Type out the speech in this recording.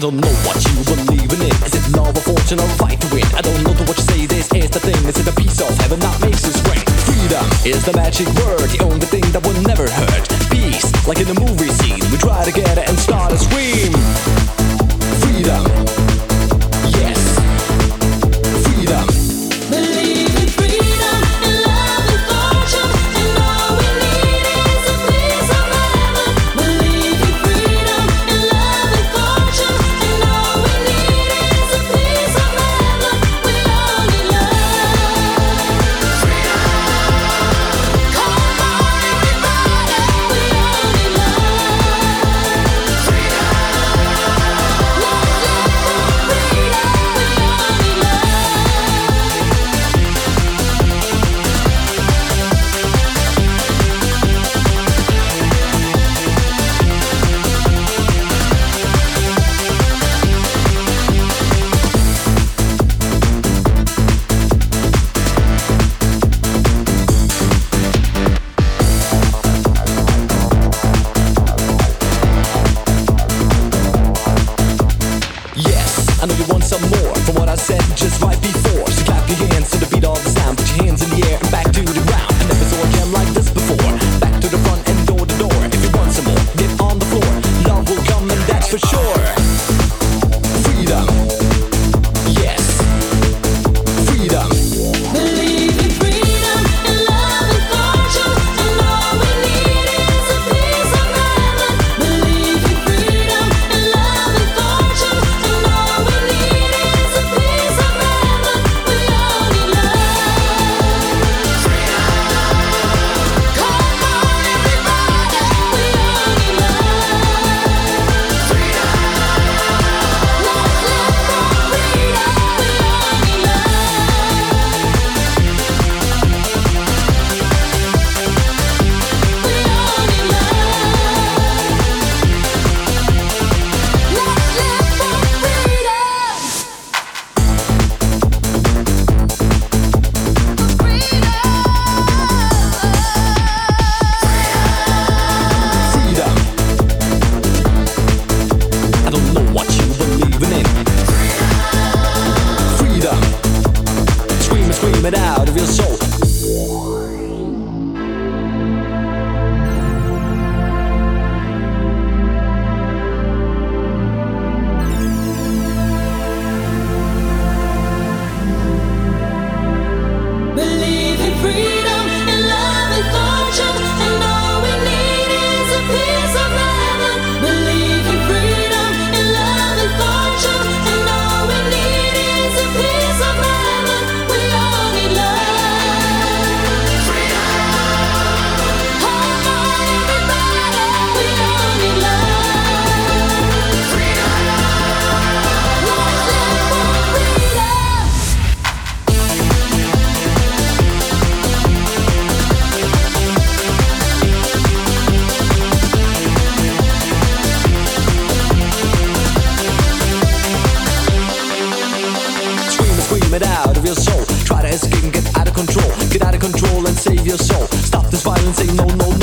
don't know what you believe in it. Is it love or fortune or a fight to win? I don't know to what you say, this is the thing. Is it a piece of heaven that makes us great? Freedom is the magic word, the only thing that will never hurt. Peace, like in the movie scene, we try to get it and start a scream. Freedom, yes, freedom. Believe in freedom and love and fortune, and all we need is a piece of heaven. Believe in freedom and love and fortune, and all we need is a piece of heaven. We all need love. Freedom. Come on, everybody. We all need love. Freedom. Let's live for freedom. We all need love. Yes, I know you want some more from what I said just right before. So clap your hands to the beat of the sound. Put your hands in the air and back to the ground. I never saw a jam like this before. Back to the front and door to door. If you want some more, get on the floor. Love will come and that's for sure. Freedom, yes, freedom. Believe in freedom and love and fortune, and all we need is a piece of heaven. Believe in freedom and love and fortune, and all we need is a piece of heaven. We all need love. Freedom. Come on, everybody. We all need love. Freedom. Let's live for freedom. We all need love. We all need love. Let's live for Freedom. I don't know what you believe in it. Freedom. Scream it, scream it out of your soul. Believe in freedom and love and fortune, and all we need is a piece of heaven. Believe in freedom and love and fortune, and all we need is a piece of heaven. We all need love. Freedom. Come on, everybody. We all need love. Freedom. Let's live for freedom. Scream it out of your soul. Try to escape and get out of control. Get out of control and save your soul. Stop this violence, say no, no,